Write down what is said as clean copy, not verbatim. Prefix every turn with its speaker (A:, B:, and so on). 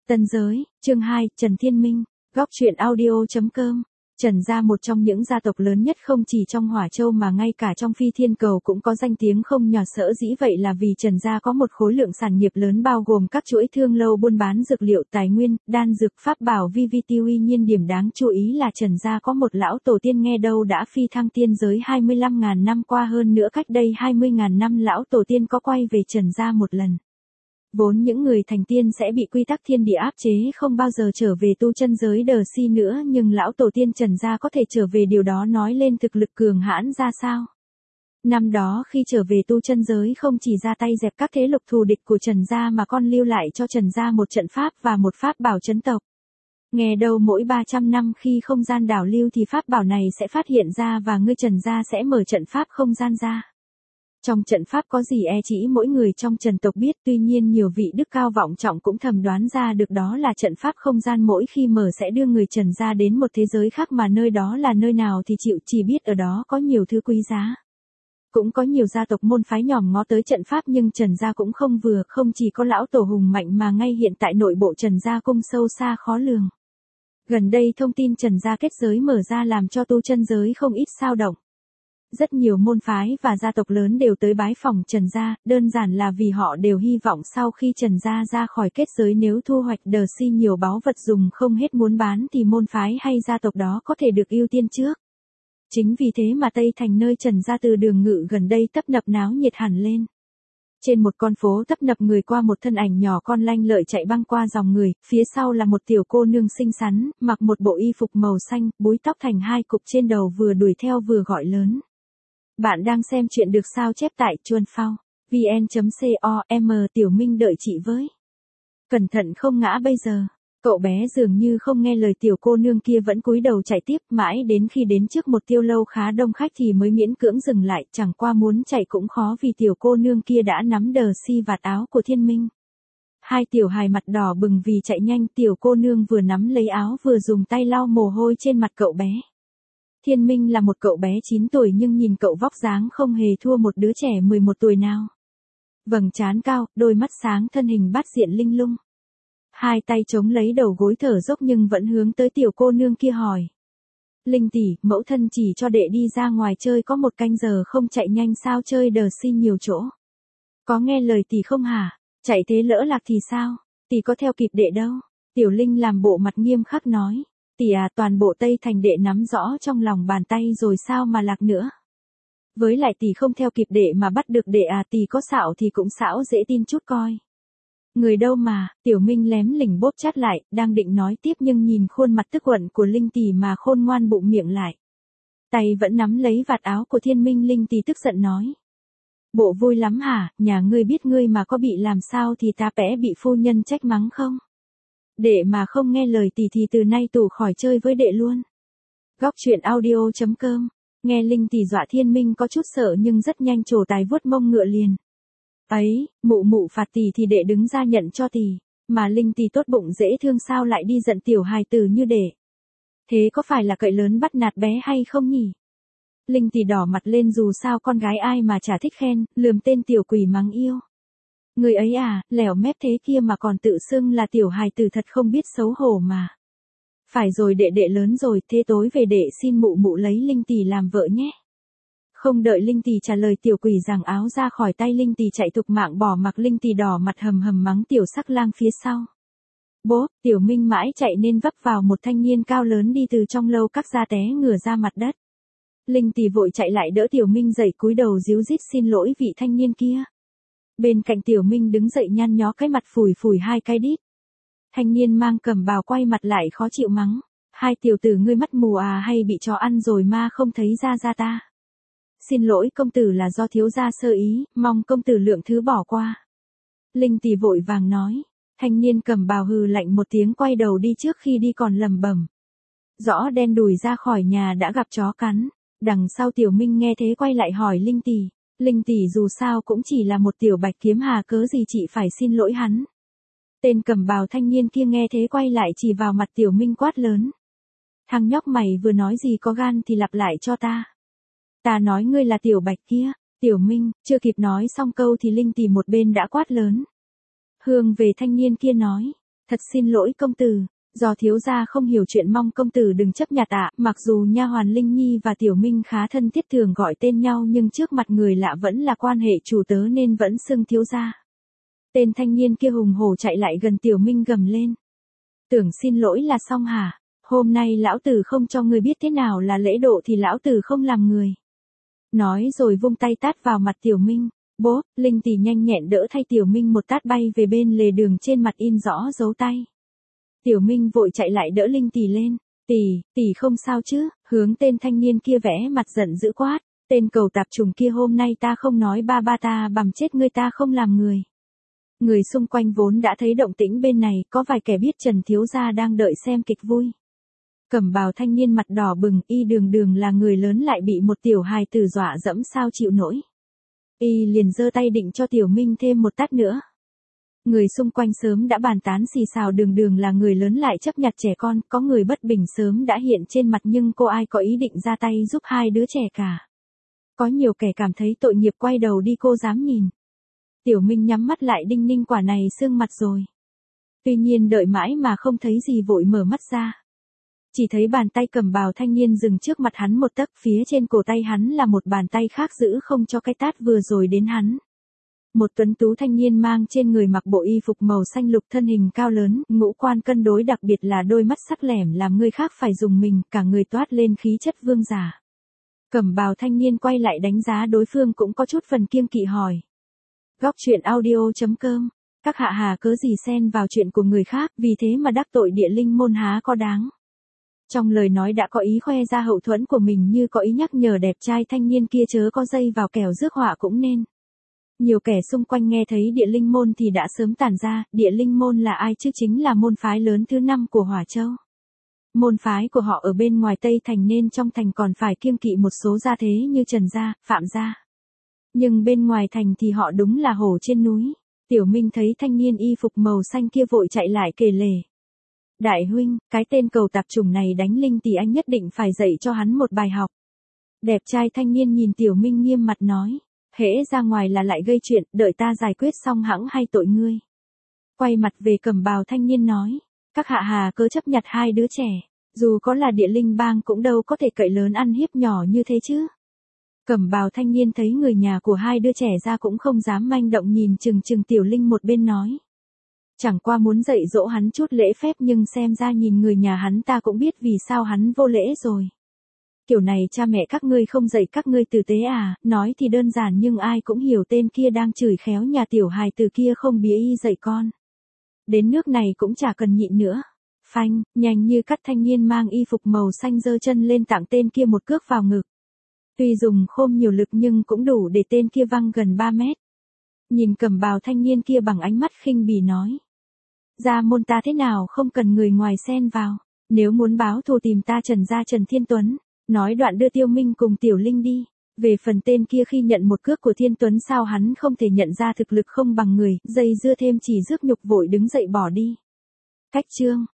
A: Tân giới, chương 2, Trần Thiên Minh, góc truyện audio.com. Trần gia một trong những gia tộc lớn nhất không chỉ trong Hỏa Châu mà ngay cả trong Phi Thiên Cầu cũng có danh tiếng không nhỏ, sở dĩ vậy là vì Trần gia có một khối lượng sản nghiệp lớn bao gồm các chuỗi thương lâu buôn bán dược liệu, tài nguyên, đan dược, pháp bảo, VVT. Tuy nhiên điểm đáng chú ý là Trần gia có một lão tổ tiên nghe đâu đã phi thăng tiên giới 25.000 năm qua, hơn nữa cách đây 20.000 năm lão tổ tiên có quay về Trần gia một lần. Vốn những người thành tiên sẽ bị quy tắc thiên địa áp chế không bao giờ trở về tu chân giới đờ si nữa, nhưng lão tổ tiên Trần gia có thể trở về, điều đó nói lên thực lực cường hãn ra sao. Năm đó khi trở về tu chân giới không chỉ ra tay dẹp các thế lực thù địch của Trần gia mà còn lưu lại cho Trần gia một trận pháp và một pháp bảo trấn tộc. Nghe đâu mỗi 300 năm khi không gian đảo lưu thì pháp bảo này sẽ phát hiện ra và ngươi Trần gia sẽ mở trận pháp không gian ra. Trong trận pháp có gì chỉ mỗi người trong Trần tộc biết, tuy nhiên nhiều vị đức cao vọng trọng cũng thầm đoán ra được đó là trận pháp không gian mỗi khi mở sẽ đưa người Trần gia đến một thế giới khác, mà nơi đó là nơi nào thì chịu, chỉ biết ở đó có nhiều thứ quý giá. Cũng có nhiều gia tộc môn phái nhòm ngó tới trận pháp, nhưng Trần gia cũng không vừa, không chỉ có lão tổ hùng mạnh mà ngay hiện tại nội bộ Trần gia cũng sâu xa khó lường. Gần đây thông tin Trần gia kết giới mở ra làm cho tu chân giới không ít xao động. Rất nhiều môn phái và gia tộc lớn đều tới bái phỏng Trần gia, đơn giản là vì họ đều hy vọng sau khi Trần gia ra khỏi kết giới nếu thu hoạch đờ si nhiều báu vật dùng không hết muốn bán thì môn phái hay gia tộc đó có thể được ưu tiên trước. Chính vì thế mà Tây Thành nơi Trần gia từ đường Ngự gần đây tấp nập náo nhiệt hẳn lên. Trên một con phố tấp nập người qua, một thân ảnh nhỏ con lanh lợi chạy băng qua dòng người, phía sau là một tiểu cô nương xinh xắn, mặc một bộ y phục màu xanh, búi tóc thành hai cục trên đầu, vừa đuổi theo vừa gọi lớn. Bạn đang xem chuyện được sao chép tại Chuan Phao, vn.com. Tiểu Minh đợi chị với. Cẩn thận không ngã bây giờ. Cậu bé dường như không nghe lời tiểu cô nương kia vẫn cúi đầu chạy tiếp, mãi đến khi đến trước một tiêu lâu khá đông khách thì mới miễn cưỡng dừng lại, chẳng qua muốn chạy cũng khó vì tiểu cô nương kia đã nắm đờ si vạt áo của Thiên Minh. Hai tiểu hài mặt đỏ bừng vì chạy nhanh, tiểu cô nương vừa nắm lấy áo vừa dùng tay lau mồ hôi trên mặt cậu bé. Thiên Minh là một cậu bé 9 tuổi nhưng nhìn cậu vóc dáng không hề thua một đứa trẻ 11 tuổi nào. Vầng trán cao, đôi mắt sáng, thân hình bát diện linh lung. Hai tay chống lấy đầu gối thở dốc nhưng vẫn hướng tới tiểu cô nương kia hỏi. Linh tỷ, mẫu thân chỉ cho đệ đi ra ngoài chơi có một canh giờ, không chạy nhanh sao, chơi đờ si nhiều chỗ. Có nghe lời tỷ không hả? Chạy thế lỡ lạc thì sao? Tỷ có theo kịp đệ đâu. Tiểu Linh làm bộ mặt nghiêm khắc nói. Tỷ à, toàn bộ Tây Thành đệ nắm rõ trong lòng bàn tay rồi sao mà lạc nữa. Với lại tỷ không theo kịp đệ mà bắt được đệ à, tỷ có xạo thì cũng xảo dễ tin chút coi. Người đâu mà, Tiểu Minh lém lỉnh bóp chát lại, đang định nói tiếp nhưng nhìn khuôn mặt tức giận của Linh tỷ mà khôn ngoan bụng miệng lại. Tay vẫn nắm lấy vạt áo của Thiên Minh. Linh tỷ tức giận nói. Bộ vui lắm hả, nhà ngươi biết ngươi mà có bị làm sao thì ta bé bị phu nhân trách mắng không? Đệ mà không nghe lời tỷ thì từ nay tù khỏi chơi với đệ luôn. Góc truyện audio.com. Nghe Linh tỷ dọa, Thiên Minh có chút sợ nhưng rất nhanh trổ tài vuốt mông ngựa liền. Ấy, mụ mụ phạt tỷ thì đệ đứng ra nhận cho tỷ. Mà Linh tỷ tốt bụng dễ thương sao lại đi giận tiểu hài tử như đệ. Thế có phải là cậy lớn bắt nạt bé hay không nhỉ? Linh tỷ đỏ mặt lên, dù sao con gái ai mà chả thích khen, lườm tên tiểu quỷ mắng yêu. Người ấy à, lẻo mép thế kia mà còn tự xưng là tiểu hài tử, thật không biết xấu hổ mà. Phải rồi đệ lớn rồi, thế tối về đệ xin mụ mụ lấy Linh tỷ làm vợ nhé. Không đợi Linh tỷ trả lời, tiểu quỷ giằng áo ra khỏi tay Linh tỷ chạy thục mạng bỏ mặc Linh tỷ đỏ mặt hầm hầm mắng tiểu sắc lang phía sau. Bố, Tiểu Minh mãi chạy nên vấp vào một thanh niên cao lớn đi từ trong lâu các ra, té ngửa ra mặt đất. Linh tỷ vội chạy lại đỡ Tiểu Minh dậy, cúi đầu díu dít xin lỗi vị thanh niên kia. Bên cạnh Tiểu Minh đứng dậy nhăn nhó cái mặt, phủi phủi hai cái đít. Thanh niên mang cẩm bào quay mặt lại khó chịu mắng. Hai tiểu tử ngươi mắt mù à, hay bị chó ăn rồi ma không thấy ra ta. Xin lỗi công tử, là do thiếu gia sơ ý, mong công tử lượng thứ bỏ qua. Linh tỷ vội vàng nói. Thanh niên cẩm bào hừ lạnh một tiếng quay đầu đi, trước khi đi còn lẩm bẩm. Rõ đen đùi ra khỏi nhà đã gặp chó cắn. Đằng sau Tiểu Minh nghe thế quay lại hỏi Linh tỷ. Linh tỷ dù sao cũng chỉ là một tiểu bạch kiếm hà, cớ gì chị phải xin lỗi hắn. Tên cẩm bào thanh niên kia nghe thế quay lại chỉ vào mặt Tiểu Minh quát lớn. Thằng nhóc mày vừa nói gì, có gan thì lặp lại cho ta. Ta nói ngươi là tiểu bạch kia. Tiểu Minh chưa kịp nói xong câu thì Linh tỷ một bên đã quát lớn. Hướng về thanh niên kia nói. Thật xin lỗi công tử, do thiếu gia không hiểu chuyện mong công tử đừng chấp nhặt ạ. Mặc dù nha hoàn Linh Nhi và Tiểu Minh khá thân thiết thường gọi tên nhau nhưng trước mặt người lạ vẫn là quan hệ chủ tớ nên vẫn xưng thiếu gia. Tên thanh niên kia hùng hổ chạy lại gần Tiểu Minh gầm lên. Tưởng xin lỗi là xong hả? Hôm nay lão tử không cho người biết thế nào là lễ độ thì lão tử không làm người. Nói rồi vung tay tát vào mặt Tiểu Minh. Bố, Linh tỷ nhanh nhẹn đỡ thay Tiểu Minh một tát bay về bên lề đường, trên mặt in rõ dấu tay. Tiểu Minh vội chạy lại đỡ Linh tỷ lên. Tỷ không sao chứ? Hướng tên thanh niên kia vẽ mặt giận dữ quát. Tên cầu tạp trùng kia, hôm nay ta không nói ba ta bằm chết ngươi, ta không làm người. Người xung quanh vốn đã thấy động tĩnh bên này, có vài kẻ biết Trần thiếu gia đang đợi xem kịch vui. Cẩm bào thanh niên mặt đỏ bừng, y đường là người lớn lại bị một tiểu hài tử dọa dẫm sao chịu nổi. Y liền giơ tay định cho Tiểu Minh thêm một tát nữa. Người xung quanh sớm đã bàn tán xì xào, đường là người lớn lại chấp nhặt trẻ con, có người bất bình sớm đã hiện trên mặt nhưng cô ai có ý định ra tay giúp hai đứa trẻ cả. Có nhiều kẻ cảm thấy tội nghiệp quay đầu đi cô dám nhìn. Tiểu Minh nhắm mắt lại đinh ninh, quả này sương mặt rồi. Tuy nhiên đợi mãi mà không thấy gì vội mở mắt ra. Chỉ thấy bàn tay cẩm bào thanh niên dừng trước mặt hắn một tấc, phía trên cổ tay hắn là một bàn tay khác giữ không cho cái tát vừa rồi đến hắn. Một tuấn tú thanh niên mang trên người mặc bộ y phục màu xanh lục, thân hình cao lớn, ngũ quan cân đối, đặc biệt là đôi mắt sắc lẻm làm người khác phải dùng mình, cả người toát lên khí chất vương giả. Cẩm bào thanh niên quay lại đánh giá đối phương cũng có chút phần kiêng kỵ hỏi. Góc truyện audio.com. Các hạ hà cớ gì xen vào chuyện của người khác, vì thế mà đắc tội Địa Linh môn há có đáng. Trong lời nói đã có ý khoe ra hậu thuẫn của mình, như có ý nhắc nhở đẹp trai thanh niên kia chớ có dây vào kẻo rước họa cũng nên. Nhiều kẻ xung quanh nghe thấy Địa Linh môn thì đã sớm tản ra. Địa Linh môn là ai chứ? Chính là môn phái lớn thứ 5 của Hỏa Châu. Môn phái của họ ở bên ngoài Tây Thành nên trong thành còn phải kiêng kỵ một số gia thế như Trần gia, Phạm gia. Nhưng bên ngoài thành thì họ đúng là hổ trên núi. Tiểu Minh thấy thanh niên y phục màu xanh kia vội chạy lại kể lể. Đại huynh, cái tên cầu tạp chủng này đánh Linh tỷ, anh nhất định phải dạy cho hắn một bài học. Đẹp trai thanh niên nhìn Tiểu Minh nghiêm mặt nói. Hễ ra ngoài là lại gây chuyện, đợi ta giải quyết xong hẵng hay tội ngươi. Quay mặt về cẩm bào thanh niên nói. Các hạ hà cớ chấp nhặt hai đứa trẻ. Dù có là Địa Linh bang cũng đâu có thể cậy lớn ăn hiếp nhỏ như thế chứ. Cẩm bào thanh niên thấy người nhà của hai đứa trẻ ra cũng không dám manh động, nhìn chừng Tiểu Linh một bên nói. Chẳng qua muốn dạy dỗ hắn chút lễ phép, nhưng xem ra nhìn người nhà hắn ta cũng biết vì sao hắn vô lễ rồi. Kiểu này cha mẹ các ngươi không dạy các ngươi tử tế à? Nói thì đơn giản nhưng ai cũng hiểu tên kia đang chửi khéo nhà tiểu hài từ kia không bía y dạy con. Đến nước này cũng chả cần nhịn nữa. Phanh, nhanh như cắt, thanh niên mang y phục màu xanh giơ chân lên tặng tên kia một cước vào ngực. Tuy dùng không nhiều lực nhưng cũng đủ để tên kia văng gần 3 mét. Nhìn cẩm bào thanh niên kia bằng ánh mắt khinh bỉ nói. Gia môn ta thế nào không cần người ngoài xen vào. Nếu muốn báo thù tìm ta Trần gia Trần Thiên Tuấn. Nói đoạn đưa Tiêu Minh cùng Tiểu Linh đi. Về phần tên kia khi nhận một cước của Thiên Tuấn sao hắn không thể nhận ra thực lực không bằng người, dây dưa thêm chỉ rước nhục vội đứng dậy bỏ đi. Cách chương.